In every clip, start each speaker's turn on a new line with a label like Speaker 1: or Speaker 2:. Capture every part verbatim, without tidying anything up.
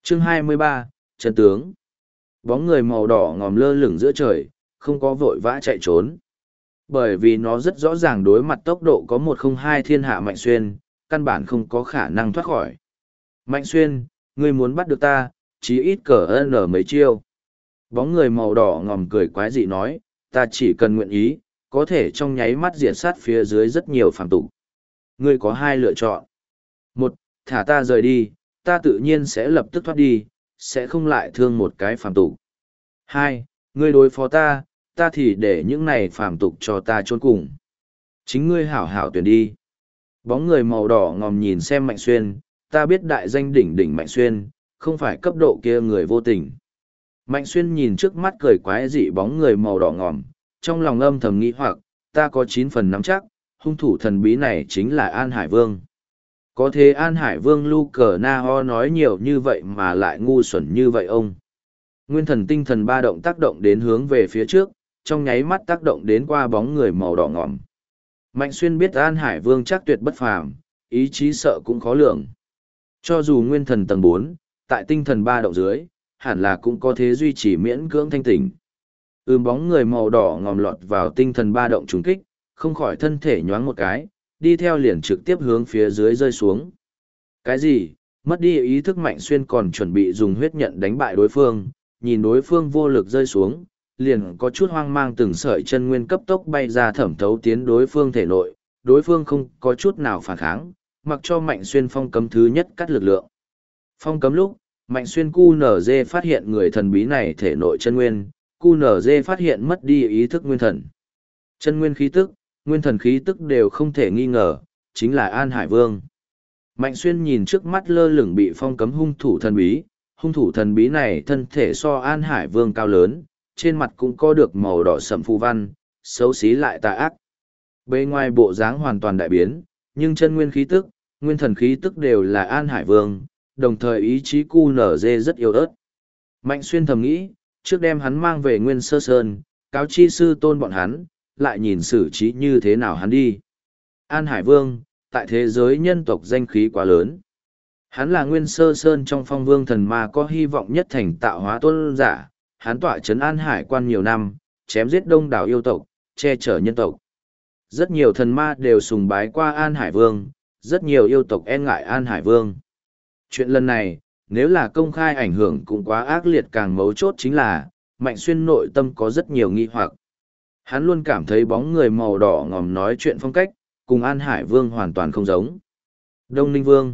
Speaker 1: Chương hai mươi ba, Chân tướng. Bóng người màu đỏ ngòm lơ lửng giữa trời, không có vội vã chạy trốn. Bởi vì nó rất rõ ràng đối mặt tốc độ có một không hai thiên hạ Mạnh Xuyên, căn bản không có khả năng thoát khỏi. Mạnh Xuyên, ngươi muốn bắt được ta, chí ít cờ ơn ở mấy chiêu. Bóng người màu đỏ ngòm cười quái dị nói, ta chỉ cần nguyện ý, có thể trong nháy mắt diệt sát phía dưới rất nhiều phàm tục. Ngươi có hai lựa chọn. Một, thả ta rời đi, ta tự nhiên sẽ lập tức thoát đi, sẽ không lại thương một cái phàm tục. Hai, ngươi đối phó ta, ta thì để những này phàm tục cho ta chôn cùng. Chính ngươi hảo hảo tuyển đi. Bóng người màu đỏ ngòm nhìn xem Mạnh Xuyên, ta biết đại danh đỉnh đỉnh Mạnh Xuyên, không phải cấp độ kia người vô tình. Mạnh Xuyên nhìn trước mắt cười quái dị bóng người màu đỏ ngòm, trong lòng âm thầm nghĩ hoặc, ta có chín phần nắm chắc, hung thủ thần bí này chính là An Hải Vương. Có thế An Hải Vương Lu Cờ Na Ho nói nhiều như vậy mà lại ngu xuẩn như vậy ông. Nguyên thần tinh thần ba động tác động đến hướng về phía trước, trong nháy mắt tác động đến qua bóng người màu đỏ ngòm. Mạnh Xuyên biết An Hải Vương chắc tuyệt bất phàm, ý chí sợ cũng khó lường. Cho dù nguyên thần tầng bốn, tại tinh thần ba động dưới, hẳn là cũng có thế duy trì miễn cưỡng thanh tỉnh. Ưm bóng người màu đỏ ngòm lọt vào tinh thần ba động trùng kích, không khỏi thân thể nhoáng một cái, đi theo liền trực tiếp hướng phía dưới rơi xuống. Cái gì? Mất đi ý thức Mạnh Xuyên còn chuẩn bị dùng huyết nhận đánh bại đối phương, nhìn đối phương vô lực rơi xuống, liền có chút hoang mang từng sợi chân nguyên cấp tốc bay ra thẩm thấu tiến đối phương thể nội, đối phương không có chút nào phản kháng, mặc cho Mạnh Xuyên phong cấm thứ nhất cắt lực lượng. Phong cấm lúc, Mạnh Xuyên Q N D phát hiện người thần bí này thể nội chân nguyên, Q N D phát hiện mất đi ý thức nguyên thần. Chân nguyên khí tức, nguyên thần khí tức đều không thể nghi ngờ, chính là An Hải Vương. Mạnh Xuyên nhìn trước mắt lơ lửng bị phong cấm hung thủ thần bí, hung thủ thần bí này thân thể so An Hải Vương cao lớn, trên mặt cũng có được màu đỏ sậm phù văn, xấu xí lại tà ác. Bề ngoài bộ dáng hoàn toàn đại biến, nhưng chân nguyên khí tức, nguyên thần khí tức đều là An Hải Vương, đồng thời ý chí Q N D rất yếu ớt. Mạnh Xuyên thầm nghĩ, trước đem hắn mang về Nguyên Sơ Sơn, cáo chi sư tôn bọn hắn, lại nhìn xử trí như thế nào hắn đi. An Hải Vương, tại thế giới nhân tộc danh khí quá lớn. Hắn là Nguyên Sơ Sơn trong phong vương thần ma có hy vọng nhất thành tạo hóa tôn giả, hắn tọa trấn An Hải quan nhiều năm, chém giết đông đảo yêu tộc, che chở nhân tộc. Rất nhiều thần ma đều sùng bái qua An Hải Vương, rất nhiều yêu tộc e ngại An Hải Vương. Chuyện lần này, nếu là công khai ảnh hưởng cũng quá ác liệt, càng mấu chốt chính là, Mạnh Xuyên nội tâm có rất nhiều nghi hoặc. Hắn luôn cảm thấy bóng người màu đỏ ngòm nói chuyện phong cách, cùng An Hải Vương hoàn toàn không giống. Đông Ninh Vương.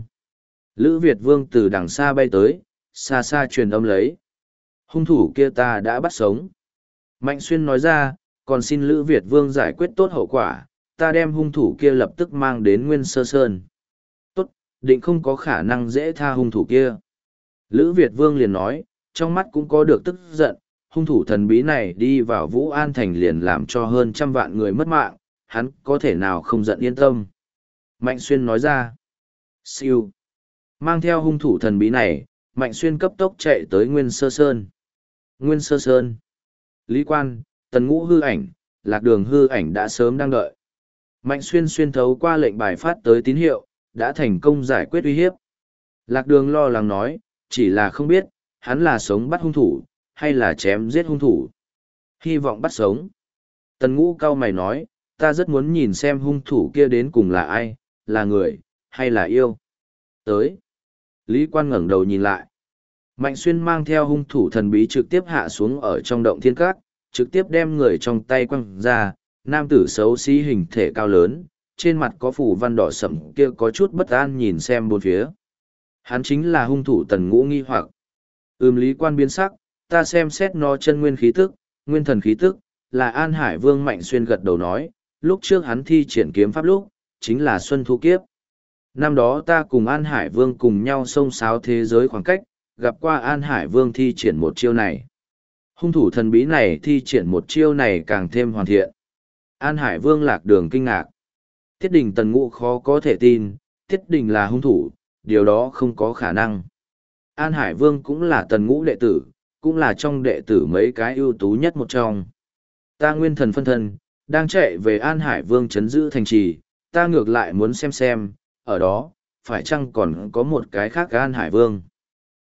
Speaker 1: Lữ Việt Vương từ đằng xa bay tới, xa xa truyền âm lấy. Hung thủ kia ta đã bắt sống. Mạnh Xuyên nói ra, còn xin Lữ Việt Vương giải quyết tốt hậu quả, ta đem hung thủ kia lập tức mang đến Nguyên Sơ Sơn. Tốt, định không có khả năng dễ tha hung thủ kia. Lữ Việt Vương liền nói, trong mắt cũng có được tức giận, hung thủ thần bí này đi vào Vũ An Thành liền làm cho hơn trăm vạn người mất mạng, hắn có thể nào không giận yên tâm. Mạnh Xuyên nói ra, siêu. Mang theo hung thủ thần bí này, Mạnh Xuyên cấp tốc chạy tới Nguyên Sơ Sơn. Nguyên Sơ Sơn. Lý Quan, Tần Ngũ hư ảnh, Lạc Đường hư ảnh đã sớm đang đợi. Mạnh Xuyên xuyên thấu qua lệnh bài phát tới tín hiệu, đã thành công giải quyết uy hiếp. Lạc Đường lo lắng nói, chỉ là không biết, hắn là sống bắt hung thủ, hay là chém giết hung thủ. Hy vọng bắt sống. Tần Ngũ cau mày nói, ta rất muốn nhìn xem hung thủ kia đến cùng là ai, là người, hay là yêu. Tới. Lý Quan ngẩng đầu nhìn lại. Mạnh Xuyên mang theo hung thủ thần bí trực tiếp hạ xuống ở trong động thiên cát, trực tiếp đem người trong tay quăng ra, nam tử xấu xí hình thể cao lớn, trên mặt có phủ văn đỏ sẫm kia có chút bất an nhìn xem bốn phía. Hắn chính là hung thủ Tần Ngũ nghi hoặc. Ừm Lý Quan biến sắc, ta xem xét nó chân nguyên khí tức, nguyên thần khí tức, là An Hải Vương. Mạnh Xuyên gật đầu nói, lúc trước hắn thi triển kiếm pháp lúc, chính là Xuân Thu Kiếp. Năm đó ta cùng An Hải Vương cùng nhau xông xáo thế giới khoảng cách, gặp qua An Hải Vương thi triển một chiêu này. Hung thủ thần bí này thi triển một chiêu này càng thêm hoàn thiện. An Hải Vương Lạc Đường kinh ngạc. Tiết Đình Tần Ngũ khó có thể tin, Tiết Đình là hung thủ, điều đó không có khả năng. An Hải Vương cũng là Tần Ngũ đệ tử, cũng là trong đệ tử mấy cái ưu tú nhất một trong. Ta nguyên thần phân thân, đang chạy về An Hải Vương trấn giữ thành trì, ta ngược lại muốn xem xem, ở đó, phải chăng còn có một cái khác An Hải Vương.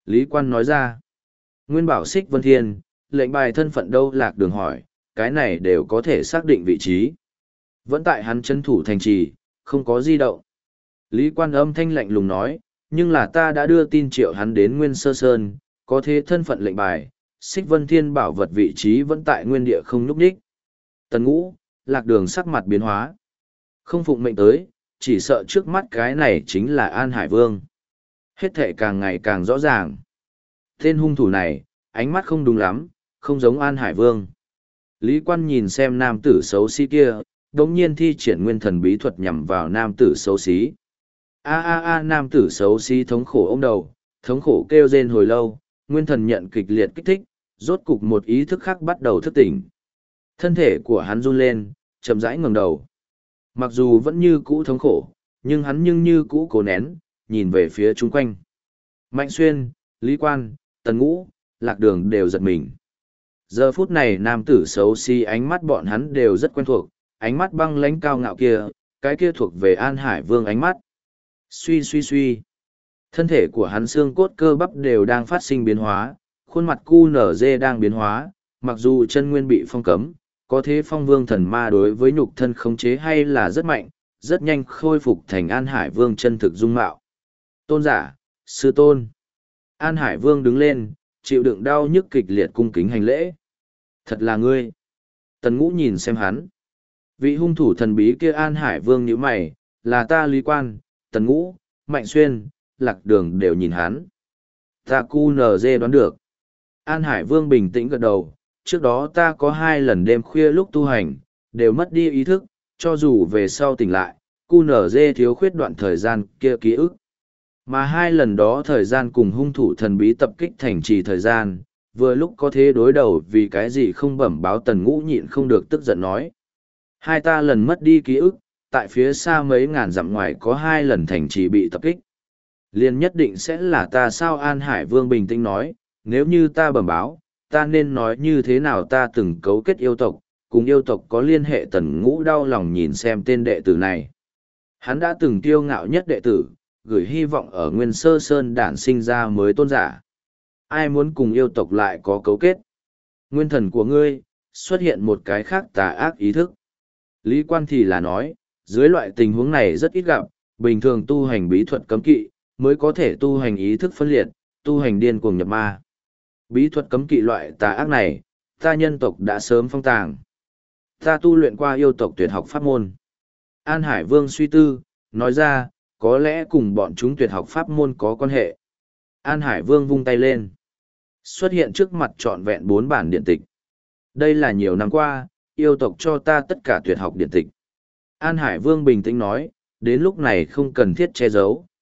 Speaker 1: Lý Quan nói ra. Nguyên bảo Xích Vân Thiên, lệnh bài thân phận đâu Lạc Đường hỏi, cái này đều có thể xác định vị trí. Vẫn tại hắn chân thủ thành trì, không có di động. Lý Quan âm thanh lạnh lùng nói, nhưng là ta đã đưa tin triệu hắn đến Nguyên Sơ Sơn, có thế thân phận lệnh bài, Xích Vân Thiên bảo vật vị trí vẫn tại nguyên địa không nhúc nhích. Tần Ngũ, Lạc Đường sắc mặt biến hóa. Không phụng mệnh tới, chỉ sợ trước mắt cái này chính là An Hải Vương. Hết thệ càng ngày càng rõ ràng. Tên hung thủ này, ánh mắt không đúng lắm, không giống An Hải Vương. Lý Quan nhìn xem nam tử xấu xí kia, đống nhiên thi triển nguyên thần bí thuật nhằm vào nam tử xấu xí. A a a nam tử xấu xí thống khổ ôm đầu, thống khổ kêu rên hồi lâu, nguyên thần nhận kịch liệt kích thích, rốt cục một ý thức khác bắt đầu thức tỉnh. Thân thể của hắn run lên, chậm rãi ngẩng đầu. Mặc dù vẫn như cũ thống khổ, nhưng hắn nhưng như cũ cố nén, nhìn về phía chung quanh. Mạnh Xuyên, Lý Quan, Tần Ngũ, Lạc Đường đều giật mình. Giờ phút này nam tử xấu xí ánh mắt bọn hắn đều rất quen thuộc, ánh mắt băng lãnh cao ngạo kia, cái kia thuộc về An Hải Vương ánh mắt. Suy suy suy. Thân thể của hắn xương cốt cơ bắp đều đang phát sinh biến hóa, khuôn mặt cu nở dê đang biến hóa, mặc dù chân nguyên bị phong cấm, có thế phong vương thần ma đối với nhục thân khống chế hay là rất mạnh, rất nhanh khôi phục thành An Hải Vương chân thực dung mạo. Tôn giả, sư tôn. An Hải Vương đứng lên, chịu đựng đau nhức kịch liệt cung kính hành lễ. Thật là ngươi. Tần Ngũ nhìn xem hắn. Vị hung thủ thần bí kia An Hải Vương nhíu mày, là ta Lý Quan, Tần Ngũ, Mạnh Xuyên, Lạc Đường đều nhìn hắn. Ta cu nờ dê đoán được. An Hải Vương bình tĩnh gật đầu, trước đó ta có hai lần đêm khuya lúc tu hành, đều mất đi ý thức, cho dù về sau tỉnh lại, cu nở dê thiếu khuyết đoạn thời gian kia ký ức. Mà hai lần đó thời gian cùng hung thủ thần bí tập kích thành trì thời gian, vừa lúc có thế đối đầu vì cái gì không bẩm báo. Tần Ngũ nhịn không được tức giận nói. Hai ta lần mất đi ký ức, tại phía xa mấy ngàn dặm ngoài có hai lần thành trì bị tập kích. Liên nhất định sẽ là ta sao? An Hải Vương bình tĩnh nói, nếu như ta bẩm báo, ta nên nói như thế nào? Ta từng cấu kết yêu tộc, cùng yêu tộc có liên hệ. Tần Ngũ đau lòng nhìn xem tên đệ tử này. Hắn đã từng kiêu ngạo nhất đệ tử, gửi hy vọng ở Nguyên Sơ Sơn đản sinh ra mới tôn giả. Ai muốn cùng yêu tộc lại có cấu kết? Nguyên thần của ngươi, xuất hiện một cái khác tà ác ý thức. Lý Quan thì là nói, dưới loại tình huống này rất ít gặp, bình thường tu hành bí thuật cấm kỵ, mới có thể tu hành ý thức phân liệt, tu hành điên cuồng nhập ma. Bí thuật cấm kỵ loại tà ác này, ta nhân tộc đã sớm phong tàng. Ta tu luyện qua yêu tộc tuyệt học pháp môn. An Hải Vương suy tư, nói ra, có lẽ cùng bọn chúng tuyệt học pháp môn có quan hệ. An Hải Vương vung tay lên. Xuất hiện trước mặt trọn vẹn bốn bản điện tịch. Đây là nhiều năm qua, yêu tộc cho ta tất cả tuyệt học điện tịch. An Hải Vương bình tĩnh nói, đến lúc này không cần thiết che giấu.